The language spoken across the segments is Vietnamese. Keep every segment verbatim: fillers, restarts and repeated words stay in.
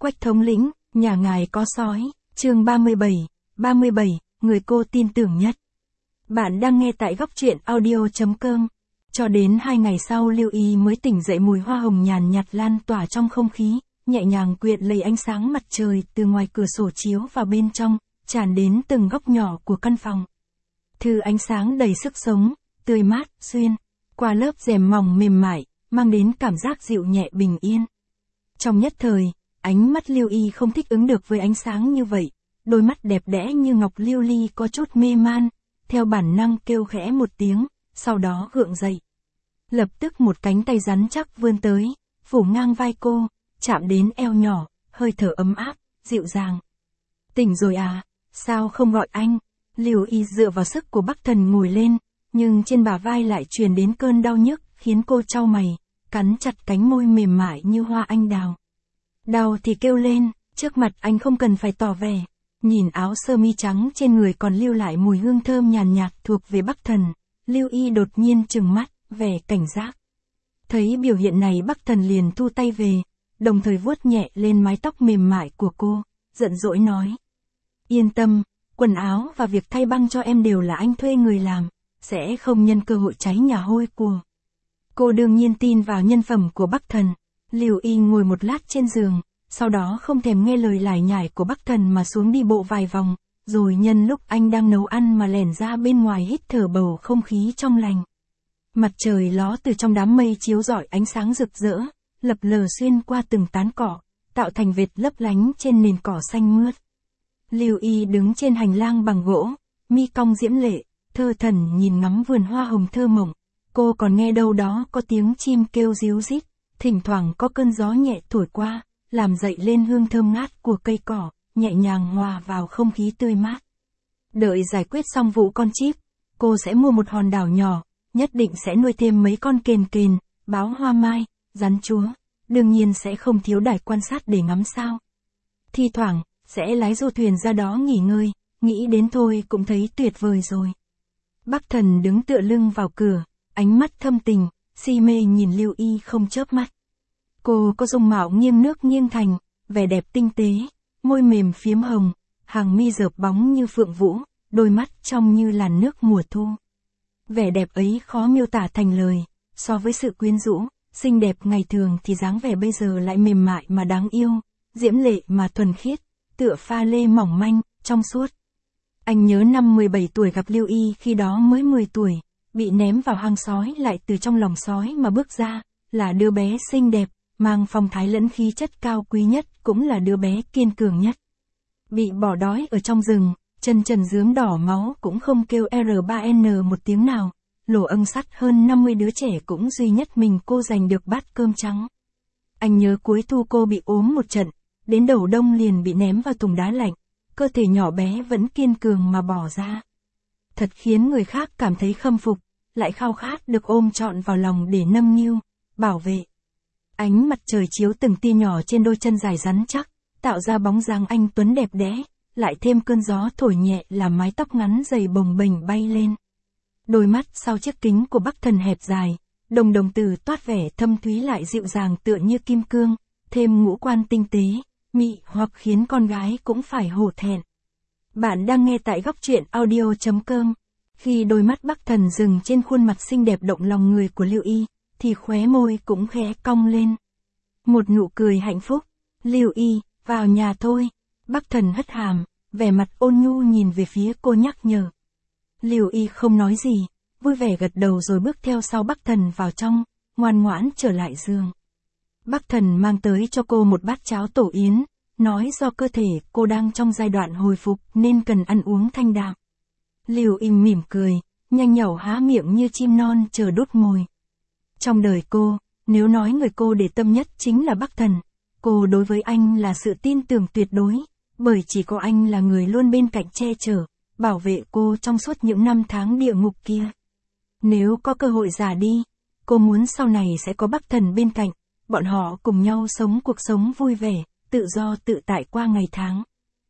Quách thống lĩnh, nhà ngài có sói, chương ba mươi bảy, ba mươi bảy, người cô tin tưởng nhất. Bạn đang nghe tại góc truyện audio.com. Cho đến hai ngày sau Lưu Y mới tỉnh dậy, mùi hoa hồng nhàn nhạt lan tỏa trong không khí, nhẹ nhàng quyện lấy ánh sáng mặt trời từ ngoài cửa sổ chiếu vào bên trong, tràn đến từng góc nhỏ của căn phòng. Thứ ánh sáng đầy sức sống, tươi mát, xuyên qua lớp rèm mỏng mềm mại, mang đến cảm giác dịu nhẹ bình yên. Trong nhất thời, ánh mắt Lưu Y không thích ứng được với ánh sáng như vậy, đôi mắt đẹp đẽ như ngọc lưu ly có chút mê man, theo bản năng kêu khẽ một tiếng, sau đó gượng dậy. Lập tức một cánh tay rắn chắc vươn tới, phủ ngang vai cô, chạm đến eo nhỏ, hơi thở ấm áp, dịu dàng. Tỉnh rồi à, sao không gọi anh? Lưu Y dựa vào sức của Bắc Thần ngồi lên, nhưng trên bả vai lại truyền đến cơn đau nhức, khiến cô chau mày, cắn chặt cánh môi mềm mại như hoa anh đào. Đau thì kêu lên, trước mặt anh không cần phải tỏ vẻ. Nhìn áo sơ mi trắng trên người còn lưu lại mùi hương thơm nhàn nhạt thuộc về Bắc Thần, Lưu Y đột nhiên trừng mắt, vẻ cảnh giác. Thấy biểu hiện này Bắc Thần liền thu tay về, đồng thời vuốt nhẹ lên mái tóc mềm mại của cô, giận dỗi nói. Yên tâm, quần áo và việc thay băng cho em đều là anh thuê người làm, sẽ không nhân cơ hội cháy nhà hôi của. Cô đương nhiên tin vào nhân phẩm của Bắc Thần. Lưu Y ngồi một lát trên giường, sau đó không thèm nghe lời lải nhải của Bắc Thần mà xuống đi bộ vài vòng, rồi nhân lúc anh đang nấu ăn mà lẻn ra bên ngoài hít thở bầu không khí trong lành. Mặt trời ló từ trong đám mây chiếu rọi ánh sáng rực rỡ, lập lờ xuyên qua từng tán cỏ, tạo thành vệt lấp lánh trên nền cỏ xanh mướt. Lưu Y đứng trên hành lang bằng gỗ, mi cong diễm lệ, thơ thẩn nhìn ngắm vườn hoa hồng thơ mộng. Cô còn nghe đâu đó có tiếng chim kêu ríu rít, thỉnh thoảng có cơn gió nhẹ thổi qua, làm dậy lên hương thơm ngát của cây cỏ, nhẹ nhàng hòa vào không khí tươi mát. Đợi giải quyết xong vụ con chip, cô sẽ mua một hòn đảo nhỏ, nhất định sẽ nuôi thêm mấy con kền kền, báo hoa mai, rắn chúa, đương nhiên sẽ không thiếu đài quan sát để ngắm sao. Thi thoảng, sẽ lái du thuyền ra đó nghỉ ngơi, nghĩ đến thôi cũng thấy tuyệt vời rồi. Bắc Thần đứng tựa lưng vào cửa, ánh mắt thâm tình, si mê nhìn Lưu Y không chớp mắt. Cô có dung mạo nghiêng nước nghiêng thành, vẻ đẹp tinh tế, môi mềm phiếm hồng, hàng mi rợp bóng như phượng vũ, đôi mắt trong như làn nước mùa thu. Vẻ đẹp ấy khó miêu tả thành lời, so với sự quyến rũ, xinh đẹp ngày thường thì dáng vẻ bây giờ lại mềm mại mà đáng yêu, diễm lệ mà thuần khiết, tựa pha lê mỏng manh, trong suốt. Anh nhớ năm mười bảy tuổi gặp Lưu Y, khi đó mới mười tuổi, bị ném vào hang sói lại từ trong lòng sói mà bước ra, là đứa bé xinh đẹp, mang phong thái lẫn khí chất cao quý nhất, cũng là đứa bé kiên cường nhất. Bị bỏ đói ở trong rừng, chân trần rướm đỏ máu cũng không kêu R ba N một tiếng nào, lỗ âng sắt hơn năm mươi đứa trẻ cũng duy nhất mình cô giành được bát cơm trắng. Anh nhớ cuối thu cô bị ốm một trận, đến đầu đông liền bị ném vào thùng đá lạnh, cơ thể nhỏ bé vẫn kiên cường mà bỏ ra. Thật khiến người khác cảm thấy khâm phục, lại khao khát được ôm trọn vào lòng để nâng niu, bảo vệ. Ánh mặt trời chiếu từng tia nhỏ trên đôi chân dài rắn chắc, tạo ra bóng dáng anh tuấn đẹp đẽ, lại thêm cơn gió thổi nhẹ làm mái tóc ngắn dày bồng bềnh bay lên. Đôi mắt sau chiếc kính của Bắc Thần hẹp dài, đồng đồng tử toát vẻ thâm thúy lại dịu dàng tựa như kim cương, thêm ngũ quan tinh tế, mị hoặc khiến con gái cũng phải hổ thẹn. Bạn đang nghe tại góc truyện audio.com. Khi đôi mắt Bắc Thần dừng trên khuôn mặt xinh đẹp động lòng người của Lưu Y, thì khóe môi cũng khẽ cong lên. Một nụ cười hạnh phúc. Lưu Y, vào nhà thôi. Bắc Thần hất hàm, vẻ mặt ôn nhu nhìn về phía cô nhắc nhở. Lưu Y không nói gì, vui vẻ gật đầu rồi bước theo sau Bắc Thần vào trong, ngoan ngoãn trở lại giường. Bắc Thần mang tới cho cô một bát cháo tổ yến, nói do cơ thể cô đang trong giai đoạn hồi phục nên cần ăn uống thanh đạm. Lưu Y mỉm cười, nhanh nhảu há miệng như chim non chờ đút mồi. Trong đời cô, nếu nói người cô để tâm nhất chính là Bắc Thần, cô đối với anh là sự tin tưởng tuyệt đối, bởi chỉ có anh là người luôn bên cạnh che chở, bảo vệ cô trong suốt những năm tháng địa ngục kia. Nếu có cơ hội già đi, cô muốn sau này sẽ có Bắc Thần bên cạnh, bọn họ cùng nhau sống cuộc sống vui vẻ, tự do tự tại qua ngày tháng.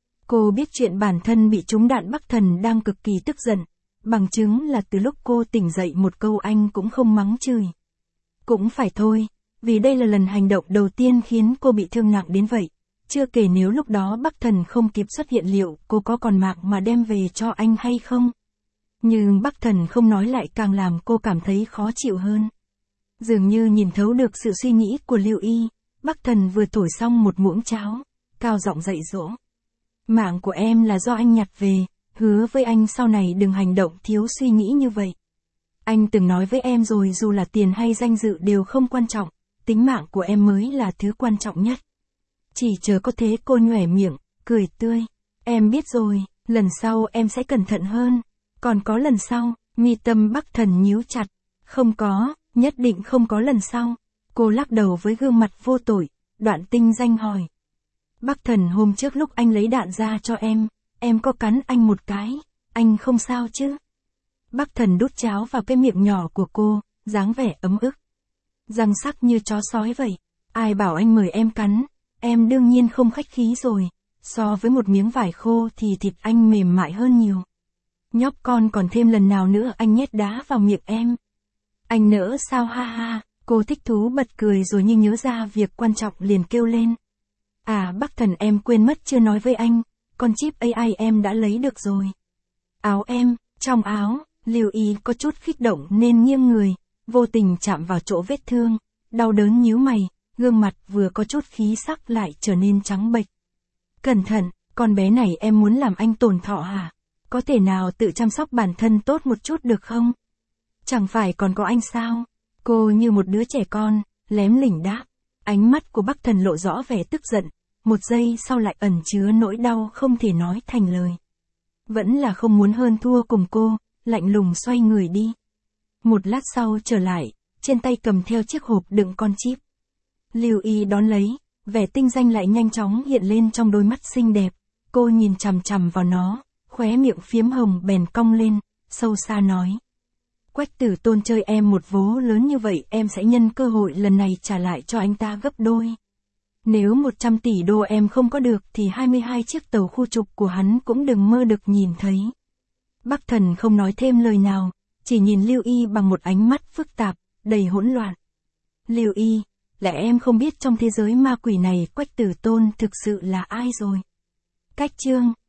Cô biết chuyện bản thân bị trúng đạn Bắc Thần đang cực kỳ tức giận, bằng chứng là từ lúc cô tỉnh dậy một câu anh cũng không mắng chửi. Cũng phải thôi, vì đây là lần hành động đầu tiên khiến cô bị thương nặng đến vậy, Chưa kể nếu lúc đó Bắc Thần không kịp xuất hiện liệu cô có còn mạng mà đem về cho anh hay không? Nhưng Bắc Thần không nói lại càng làm cô cảm thấy khó chịu hơn. Dường như nhìn thấu được sự suy nghĩ của Lưu Y, Bắc Thần vừa thổi xong một muỗng cháo, cao giọng dạy dỗ. Mạng của em là do anh nhặt về, hứa với anh sau này đừng hành động thiếu suy nghĩ như vậy. Anh từng nói với em rồi, dù là tiền hay danh dự đều không quan trọng, tính mạng của em mới là thứ quan trọng nhất. Chỉ chờ có thế. Cô nhoẻn miệng, cười tươi. Em biết rồi, lần sau em sẽ cẩn thận hơn. Còn có lần sau, mi tâm Bắc Thần nhíu chặt. Không có, nhất định không có lần sau. Cô lắc đầu với gương mặt vô tội. Đoạn Tinh Danh hỏi. Bắc Thần, hôm trước lúc anh lấy đạn ra cho em, em có cắn anh một cái, anh không sao chứ? Bắc Thần đút cháo vào cái miệng nhỏ của cô, dáng vẻ ấm ức. Răng sắc như chó sói vậy. Ai bảo anh mời em cắn, em đương nhiên không khách khí rồi. So với một miếng vải khô thì thịt anh mềm mại hơn nhiều. Nhóc con, còn thêm lần nào nữa anh nhét đá vào miệng em. Anh nỡ sao? Ha ha. Cô thích thú bật cười rồi như nhớ ra việc quan trọng liền kêu lên. À Bắc Thần, em quên mất chưa nói với anh, con chip a i em đã lấy được rồi. Áo em, trong áo, Lưu Y có chút kích động nên nghiêng người, vô tình chạm vào chỗ vết thương, đau đớn nhíu mày, gương mặt vừa có chút khí sắc lại trở nên trắng bệch. Cẩn thận, con bé này em muốn làm anh tổn thọ hả? Có thể nào tự chăm sóc bản thân tốt một chút được không? Chẳng phải còn có anh sao? Cô như một đứa trẻ con, lém lỉnh đáp. Ánh mắt của Bắc Thần lộ rõ vẻ tức giận, một giây sau lại ẩn chứa nỗi đau không thể nói thành lời. Vẫn là không muốn hơn thua cùng cô, lạnh lùng xoay người đi. Một lát sau trở lại, trên tay cầm theo chiếc hộp đựng con chip. Lưu Y đón lấy, vẻ tinh danh lại nhanh chóng hiện lên trong đôi mắt xinh đẹp. Cô nhìn chằm chằm vào nó, khóe miệng phiếm hồng bèn cong lên, sâu xa nói. Quách Tử Tôn chơi em một vố lớn như vậy, em sẽ nhân cơ hội lần này trả lại cho anh ta gấp đôi. Nếu một trăm tỷ đô em không có được thì hai mươi hai chiếc tàu khu trục của hắn cũng đừng mơ được nhìn thấy. Bắc Thần không nói thêm lời nào, chỉ nhìn Lưu Y bằng một ánh mắt phức tạp, đầy hỗn loạn. Lưu Y, lẽ em không biết trong thế giới ma quỷ này Quách Tử Tôn thực sự là ai rồi? Cách chương